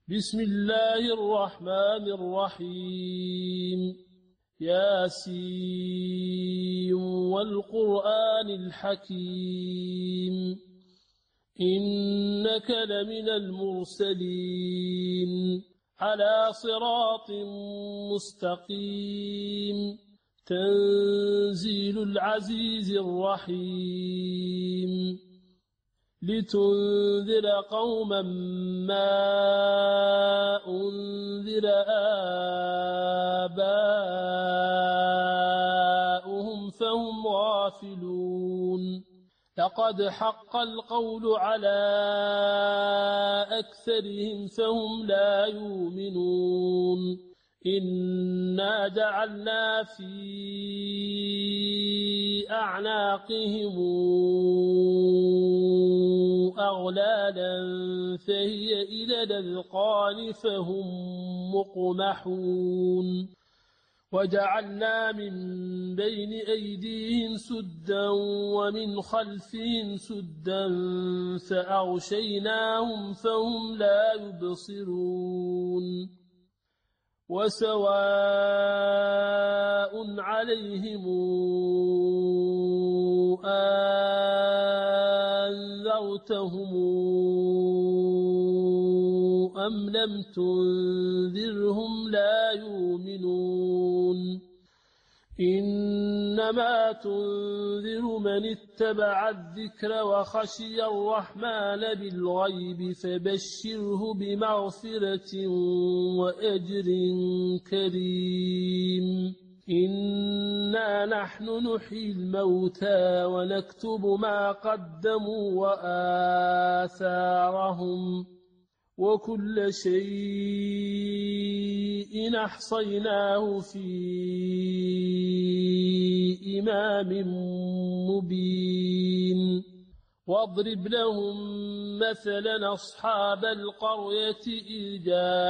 بسم الله الرحمن الرحيم ياسين والقرآن الحكيم إنك لمن المرسلين على صراط مستقيم تنزيل العزيز الرحيم لتنذر قوما ما أنذر آباؤهم فهم غافلون لقد حق القول على أكثرهم فهم لا يؤمنون إنا جعلنا في أعناقهم أغلالا فهي إلى الأذقان فهم مقمحون وجعلنا من بين أيديهم سدا ومن خلفهم سدا فأغشيناهم فهم لا يبصرون وسواء عليهم أنذرتهم أم لم تنذرهم لا يؤمنون إنما تنذر من اتبع الذكر وخشي الرحمن بالغيب فبشره بمغفرة وأجر كريم إنا نحن نحيي الموتى ونكتب ما قدموا وآثارهم وكل شيء أحصيناه في إمام مبين واضرب لهم مثلا أصحاب القرية إذ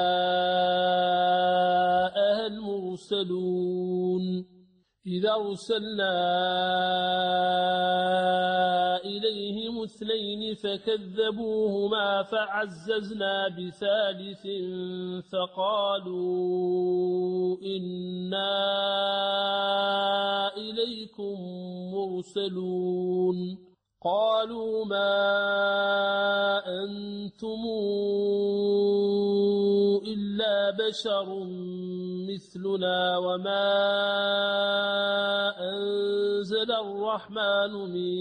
جاءها المرسلون إذا أرسلنا إليهم اثنين فكذبوهما فعززنا بثالث فقالوا إنا إليكم مرسلون قالوا ما أنتم إلا بشر مثلنا وما أنزل الرحمن من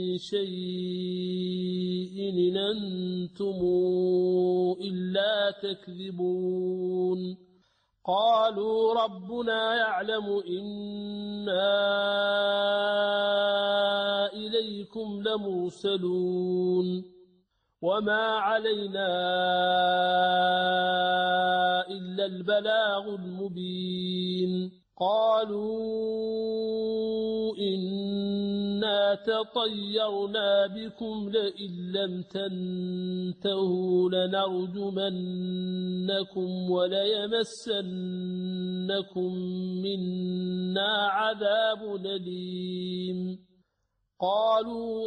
شيء إن أنتم إلا تكذبون قالوا ربنا يعلم إنا إليكم لمرسلون وما علينا إلا البلاغ المبين قالوا إنا تطيرنا بكم لئن لم تنتهوا لنرجمنكم وليمسنكم منا عذاب أليم قالوا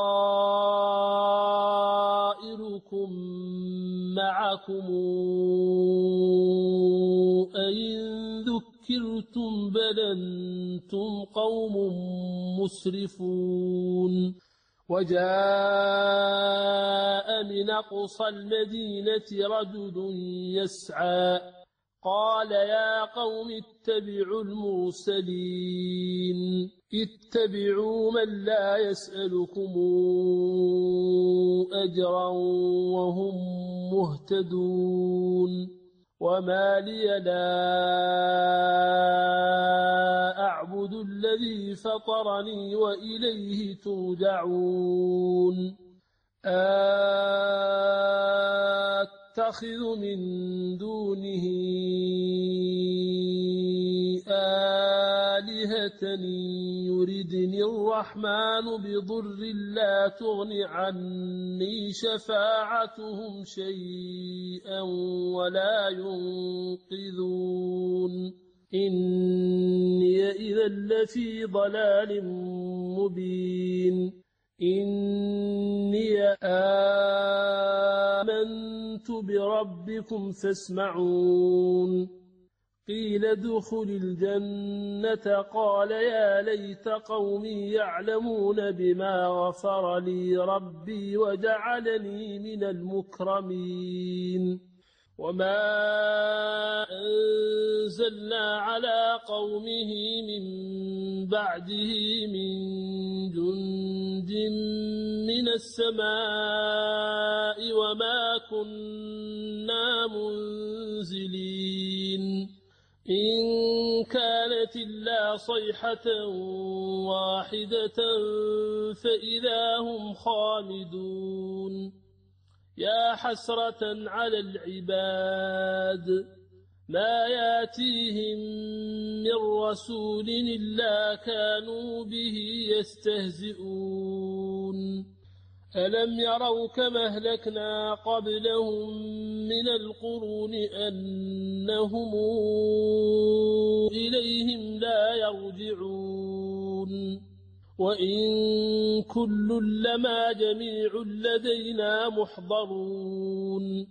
طائركم معكم أئن ذكرتم بل أنتم قوم مسرفون وجاء من أقصى المدينة رجل يسعى قال يا قوم اتبعوا المرسلين اتبعوا من لا يسألكم أجرا وهم مهتدون وما لي لا أعبد الذي فطرني وإليه ترجعون أتخذ من دونه آلهة يردني الرحمن بضر لا تغن عني شفاعتهم شيئا ولا ينقذون إني إذا لفي ضلال مبين إني آمنت بربكم فاسمعون قيل ادخل الجنة قال يا ليت قومي يعلمون بما غفر لي ربي وجعلني من المكرمين وما أنزلنا على قومه من بعده من جند من السماء وما كنا منزلين إن كانت إلا صيحة واحدة فإذا هم خامدون يا حسرة على العباد ما ياتيهم من رسول إلا كانوا به يستهزئون ألم يروا كما أهلكنا قبلهم من القرون أنهم إليهم لا يرجعون وإن كل لما جميع لدينا محضرون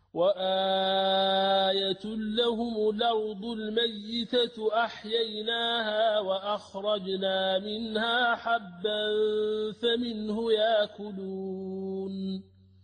وآية لهم الأرض الميتة أحييناها وأخرجنا منها حبا فمنه يأكلون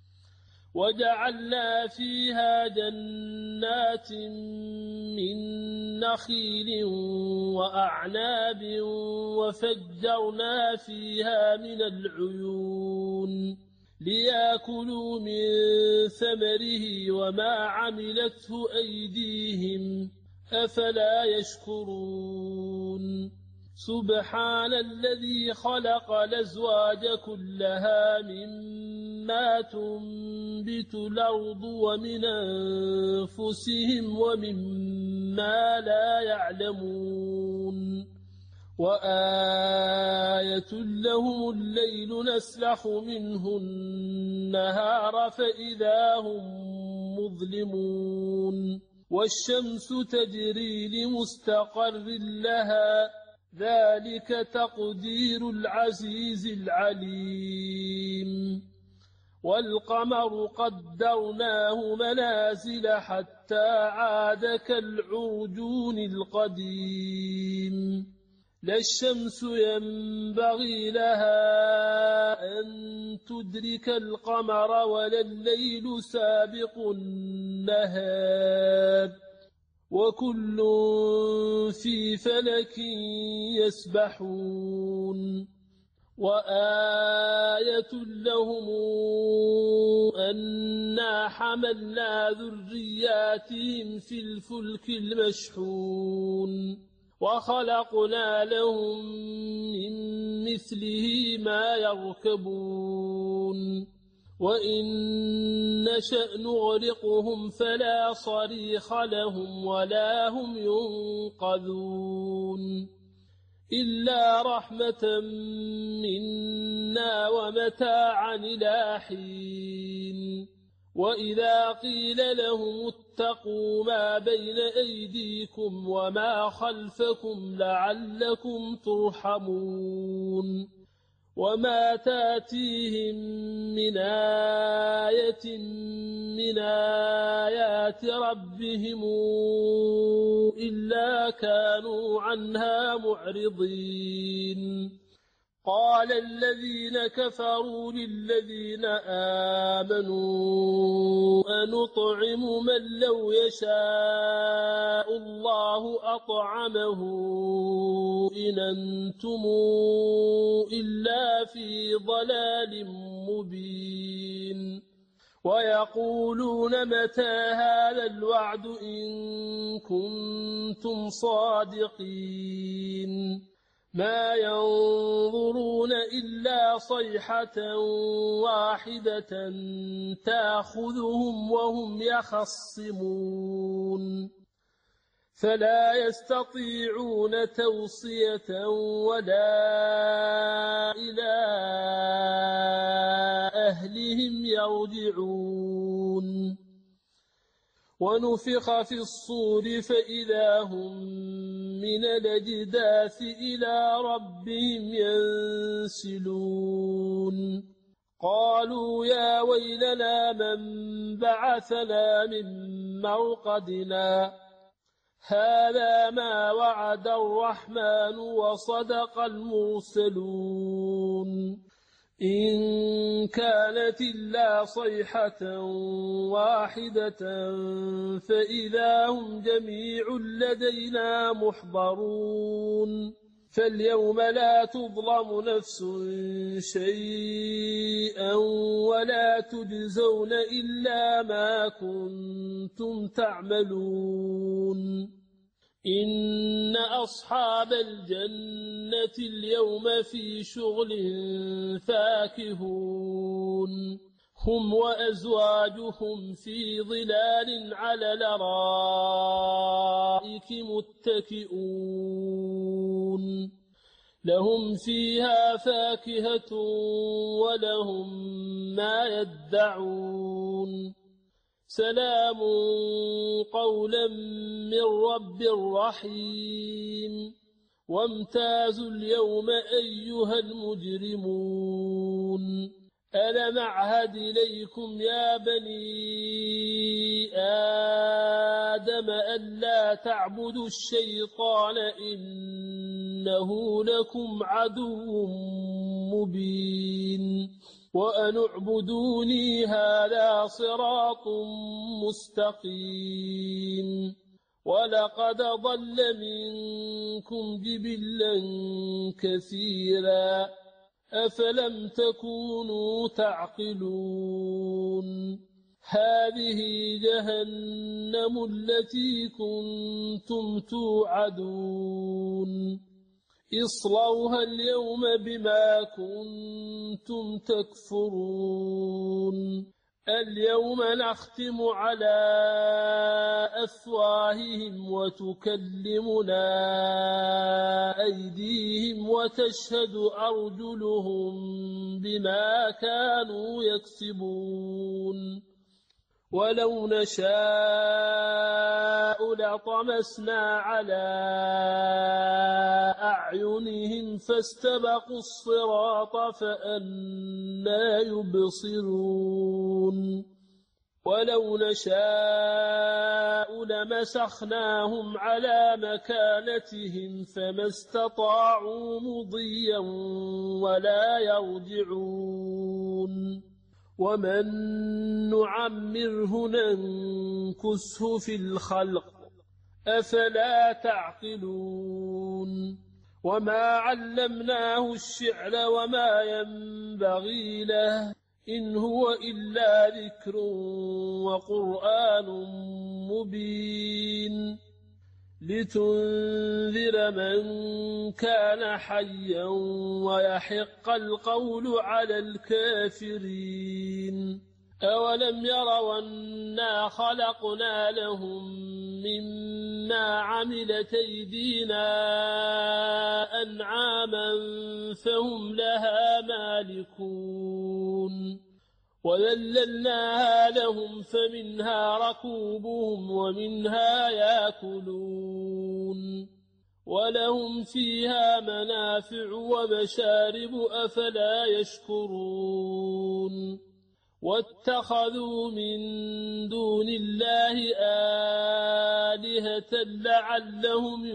وجعلنا فيها جنات من نخيل وأعناب وفجرنا فيها من العيون ليأكلوا من ثمره وما عملته أيديهم أفلا يشكرون سبحان الذي خلق الأزواج كلها مما تنبت الأرض ومن أنفسهم ومما لا يعلمون وآية لهم الليل نسلخ منه النهار فإذا هم مظلمون والشمس تجري لمستقر لها ذلك تقدير العزيز العليم والقمر قدرناه منازل حتى عاد كالعرجون القديم لا الشمس ينبغي لها أن تدرك القمر ولا الليل سابق النهار وكل في فلك يسبحون وآية لهم أنا حملنا ذرياتهم في الفلك المشحون وخلقنا لهم من مثله ما يركبون وإن نشأ نغرقهم فلا صريخ لهم ولا هم ينقذون إلا رحمة منا ومتاعا إلى حين وإذا قيل لهم اتقوا ما بين أيديكم وما خلفكم لعلكم ترحمون وما تاتيهم من آية من آيات ربهم إلا كانوا عنها معرضين قال الذين كفروا للذين آمنوا أنطعم من لو يشاء الله أطعمه إن أنتم إلا في ضلال مبين ويقولون متى هذا الوعد إن كنتم صادقين ما ينظرون إلا صيحة واحدة تأخذهم وهم يخصمون فلا يستطيعون توصية ولا إلى أهلهم يرجعون ونفخ في الصور فإذا هم من الأجداث إلى ربهم ينسلون قالوا يا ويلنا من بعثنا من مرقدنا هذا ما وعد الرحمن وصدق المرسلون إن كانت إلا صيحة واحدة فإذا هم جميع لدينا محضرون فاليوم لا تظلم نفس شيئا ولا تجزون إلا ما كنتم تعملون إن أصحاب الجنة اليوم في شغل فاكهون هم وأزواجهم في ظلال على الأرائك متكئون لهم فيها فاكهة ولهم ما يدعون سلام قولا من رب رحيم وامتازوا اليوم أيها المجرمون ألم أعهد إليكم يا بني آدم ألا تعبدوا الشيطان إنه لكم عدو مبين وأن اعبدوني هذا صراط مستقيم ولقد ضل منكم جبلا كثيرا أفلم تكونوا تعقلون هذه جهنم التي كنتم توعدون اصلوها اليوم بما كنتم تكفرون اليوم نختم على أفواههم وتكلمنا أيديهم وتشهد أرجلهم بما كانوا يكسبون ولو نشاء لطمسنا على أعينهم فاستبقوا الصراط فأنى يبصرون ولو نشاء لمسخناهم على مكانتهم فما استطاعوا مضيا ولا يرجعون ومن نعمره ننكسه في الخلق أفلا تعقلون وما علمناه الشعر وما ينبغي له إن هو إلا ذكر وقرآن مبين لتنذر من كان حيا ويحق القول على الكافرين أولم يروا أنا خلقنا لهم مما عملت أيدينا أنعاما فهم لها مالكون وذللناها لهم فمنها ركوبهم ومنها يأكلون ولهم فيها منافع ومشارب أفلا يشكرون واتخذوا من دون الله آلهة لعلهم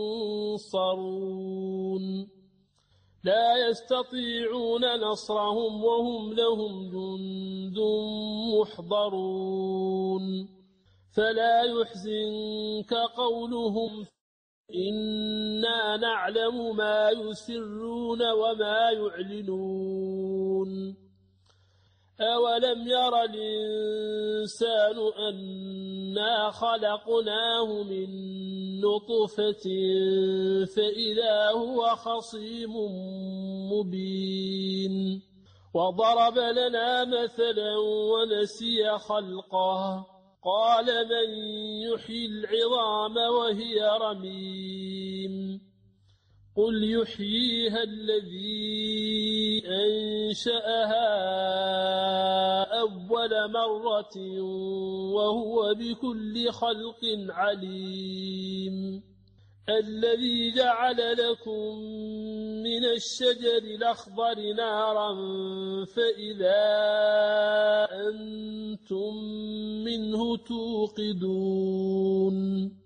ينصرون لا يستطيعون نصرهم وهم لهم جند محضرون فلا يحزنك قولهم إنا نعلم ما يسرون وما يعلنون أولم ير الإنسان أنا خلقناه من نطفة فإذا هو خصيم مبين وضرب لنا مثلا ونسي خلقه قال من يحيي العظام وهي رميم قل يحييها الذي أنشأها أول مرة وهو بكل خلق عليم الذي جعل لكم من الشجر الأخضر نارا فإذا أنتم منه توقدون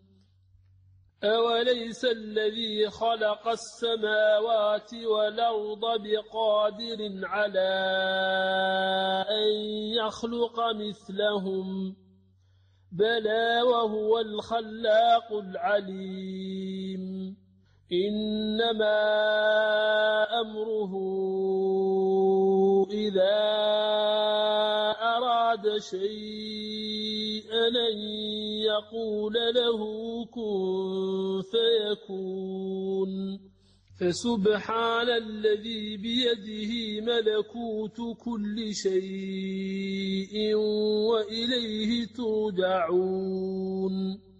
أوليس الذي خلق السماوات والأرض بقادر على أن يخلق مثلهم بلى وهو الخلاق العليم إنما أمره إذا أراد شيئا أن يقول له كن فيكون فسبحان الذي بيده ملكوت كل شيء وإليه ترجعون